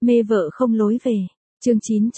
Mê vợ không lối về. Chương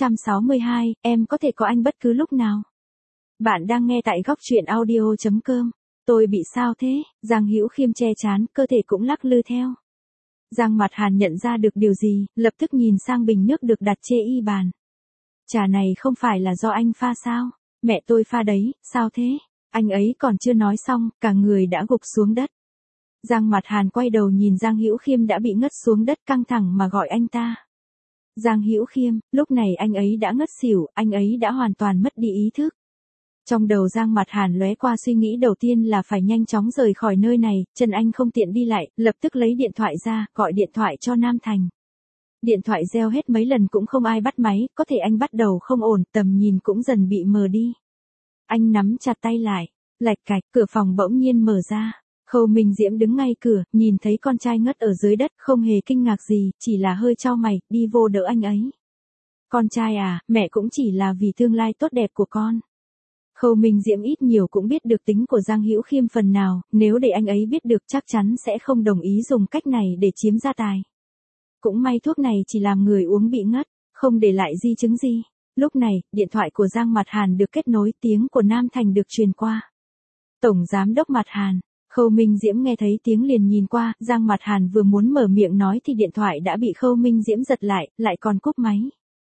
962, em có thể có anh bất cứ lúc nào. Bạn đang nghe tại góc truyện audio.com. Tôi bị sao thế? Giang Hữu Khiêm che chán, cơ thể cũng lắc lư theo. Giang Mặt Hàn nhận ra được điều gì, lập tức nhìn sang bình nước được đặt trên y bàn. Trà này không phải là do anh pha sao? Mẹ tôi pha đấy, sao thế? Anh ấy còn chưa nói xong, cả người đã gục xuống đất. Giang Mặt Hàn quay đầu nhìn Giang Hữu Khiêm đã bị ngất xuống đất căng thẳng mà gọi anh ta. Giang Hữu Khiêm, lúc này anh ấy đã ngất xỉu, anh ấy đã hoàn toàn mất đi ý thức. Trong đầu Giang Mặt Hàn lóe qua suy nghĩ đầu tiên là phải nhanh chóng rời khỏi nơi này, chân anh không tiện đi lại, lập tức lấy điện thoại ra, gọi điện thoại cho Nam Thành. Điện thoại reo hết mấy lần cũng không ai bắt máy, có thể anh bắt đầu không ổn, tầm nhìn cũng dần bị mờ đi. Anh nắm chặt tay lại, lạch cạch, cửa phòng bỗng nhiên mở ra. Khâu Minh Diễm đứng ngay cửa, nhìn thấy con trai ngất ở dưới đất, không hề kinh ngạc gì, chỉ là hơi chau mày, đi vô đỡ anh ấy. Con trai à, mẹ cũng chỉ là vì tương lai tốt đẹp của con. Khâu Minh Diễm ít nhiều cũng biết được tính của Giang Hữu Khiêm phần nào, nếu để anh ấy biết được chắc chắn sẽ không đồng ý dùng cách này để chiếm gia tài. Cũng may thuốc này chỉ làm người uống bị ngất, không để lại di chứng gì. Lúc này, điện thoại của Giang Mặt Hàn được kết nối, tiếng của Nam Thành được truyền qua. Tổng Giám đốc Mặt Hàn. Khâu Minh Diễm nghe thấy tiếng liền nhìn qua, Giang Mặt Hàn vừa muốn mở miệng nói thì điện thoại đã bị Khâu Minh Diễm giật lại còn cúp máy.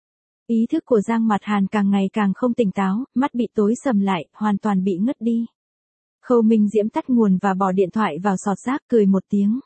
Ý thức của Giang Mặt Hàn càng ngày càng không tỉnh táo, mắt bị tối sầm lại, hoàn toàn bị ngất đi. Khâu Minh Diễm tắt nguồn và bỏ điện thoại vào sọt rác, cười một tiếng.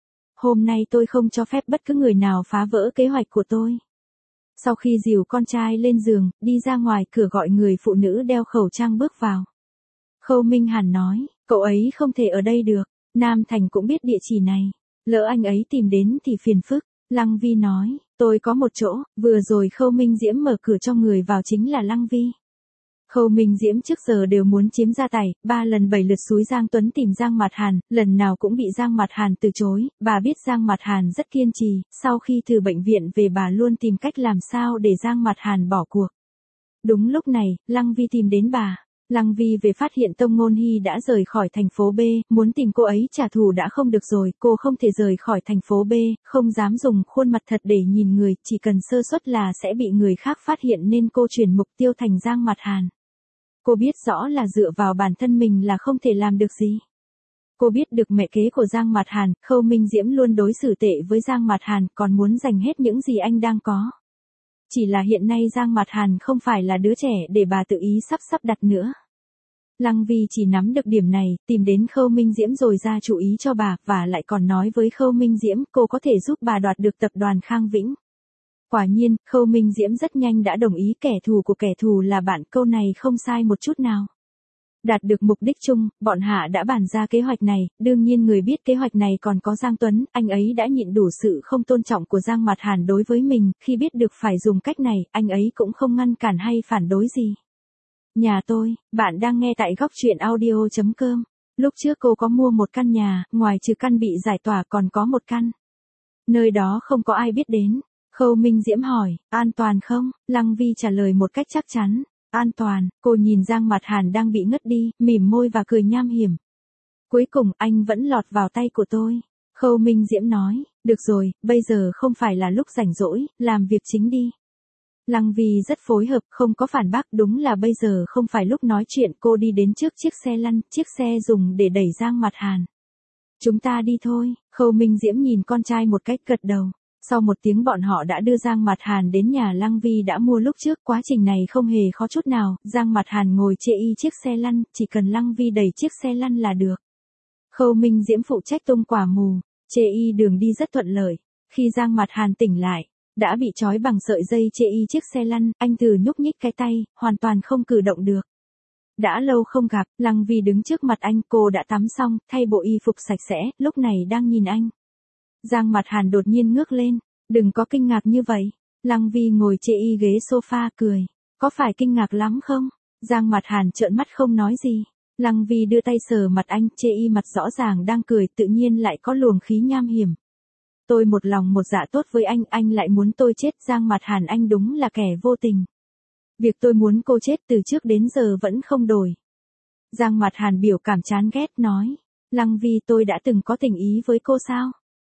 Hôm nay tôi không cho phép bất cứ người nào phá vỡ kế hoạch của tôi. Sau khi dìu con trai lên giường, đi ra ngoài cửa gọi người phụ nữ đeo khẩu trang bước vào. Khâu Minh Hàn nói, cậu ấy không thể ở đây được, Nam Thành cũng biết địa chỉ này, lỡ anh ấy tìm đến thì phiền phức. Lăng Vi nói, tôi có một chỗ, vừa rồi Khâu Minh Diễm mở cửa cho người vào chính là Lăng Vi. Khâu Minh Diễm trước giờ đều muốn chiếm gia tài, 3 lần 7 lượt xúi Giang Tuấn tìm Giang Mặt Hàn, lần nào cũng bị Giang Mặt Hàn từ chối, bà biết Giang Mặt Hàn rất kiên trì, sau khi từ bệnh viện về bà luôn tìm cách làm sao để Giang Mặt Hàn bỏ cuộc. Đúng lúc này, Lăng Vi tìm đến bà. Lăng Vi về phát hiện Tông Ngôn Hy đã rời khỏi thành phố B, muốn tìm cô ấy trả thù đã không được rồi, cô không thể rời khỏi thành phố B, không dám dùng khuôn mặt thật để nhìn người, chỉ cần sơ suất là sẽ bị người khác phát hiện nên cô chuyển mục tiêu thành Giang Mặt Hàn. Cô biết rõ là dựa vào bản thân mình là không thể làm được gì. Cô biết được mẹ kế của Giang Mặt Hàn, Khâu Minh Diễm luôn đối xử tệ với Giang Mặt Hàn, còn muốn giành hết những gì anh đang có. Chỉ là hiện nay Giang Mặt Hàn không phải là đứa trẻ để bà tự ý sắp đặt nữa. Lăng Vi chỉ nắm được điểm này, tìm đến Khâu Minh Diễm rồi ra chủ ý cho bà, và lại còn nói với Khâu Minh Diễm cô có thể giúp bà đoạt được tập đoàn Khang Vĩnh. Quả nhiên, Khâu Minh Diễm rất nhanh đã đồng ý, kẻ thù của kẻ thù là bạn, câu này không sai một chút nào. Đạt được mục đích chung, bọn Hạ đã bàn ra kế hoạch này, đương nhiên người biết kế hoạch này còn có Giang Tuấn, anh ấy đã nhịn đủ sự không tôn trọng của Giang Mặt Hàn đối với mình, khi biết được phải dùng cách này, anh ấy cũng không ngăn cản hay phản đối gì. Nhà tôi, bạn đang nghe tại góc truyện audio.com. Lúc trước cô có mua một căn nhà, ngoài trừ căn bị giải tỏa còn có một căn. Nơi đó không có ai biết đến. Khâu Minh Diễm hỏi, an toàn không? Lăng Vi trả lời một cách chắc chắn. An toàn, cô nhìn Giang Mặt Hàn đang bị ngất đi, mỉm môi và cười nham hiểm. Cuối cùng anh vẫn lọt vào tay của tôi. Khâu Minh Diễm nói, được rồi, bây giờ không phải là lúc rảnh rỗi, làm việc chính đi. Lăng Vi rất phối hợp, không có phản bác, đúng là bây giờ không phải lúc nói chuyện, cô đi đến trước chiếc xe lăn, chiếc xe dùng để đẩy Giang Mặt Hàn. Chúng ta đi thôi, Khâu Minh Diễm nhìn con trai một cách gật đầu. Sau một tiếng bọn họ đã đưa Giang Mặt Hàn đến nhà Lăng Vi đã mua lúc trước, quá trình này không hề khó chút nào, Giang Mặt Hàn ngồi chê y chiếc xe lăn, chỉ cần Lăng Vi đẩy chiếc xe lăn là được. Khâu Minh Diễm phụ trách tung quả mù, chê y đường đi rất thuận lợi. Khi Giang Mặt Hàn tỉnh lại, đã bị trói bằng sợi dây chê y chiếc xe lăn, anh từ nhúc nhích cái tay, hoàn toàn không cử động được. Đã lâu không gặp, Lăng Vi đứng trước mặt anh, cô đã tắm xong, thay bộ y phục sạch sẽ, lúc này đang nhìn anh. Giang Mặt Hàn đột nhiên ngước lên, đừng có kinh ngạc như vậy. Lăng Vi ngồi chê y ghế sofa cười, có phải kinh ngạc lắm không? Giang Mặt Hàn trợn mắt không nói gì. Lăng Vi đưa tay sờ mặt anh, chê y mặt rõ ràng đang cười, tự nhiên lại có luồng khí nham hiểm. Tôi một lòng một dạ tốt với anh lại muốn tôi chết. Giang Mặt Hàn, anh đúng là kẻ vô tình. Việc tôi muốn cô chết từ trước đến giờ vẫn không đổi. Giang Mặt Hàn biểu cảm chán ghét nói, Lăng Vi, tôi đã từng có tình ý với cô sao?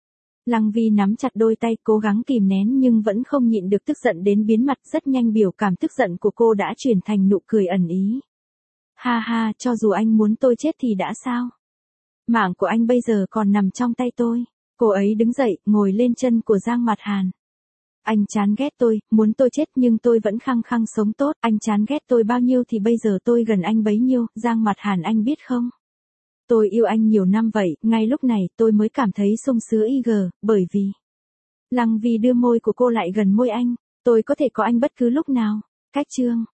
Lăng Vi nắm chặt đôi tay, cố gắng kìm nén nhưng vẫn không nhịn được tức giận đến biến mặt, rất nhanh biểu cảm tức giận của cô đã chuyển thành nụ cười ẩn ý. Ha ha, cho dù anh muốn tôi chết thì đã sao? Mạng của anh bây giờ còn nằm trong tay tôi. Cô ấy đứng dậy, ngồi lên chân của Giang Mạt Hàn. Anh chán ghét tôi, muốn tôi chết nhưng tôi vẫn khăng khăng sống tốt. Anh chán ghét tôi bao nhiêu thì bây giờ tôi gần anh bấy nhiêu, Giang Mạt Hàn anh biết không? Tôi yêu anh nhiều năm vậy, ngay lúc này tôi mới cảm thấy sung sướng bởi vì... Lăng Vi đưa môi của cô lại gần môi anh. Tôi có thể có anh bất cứ lúc nào. Cách chương.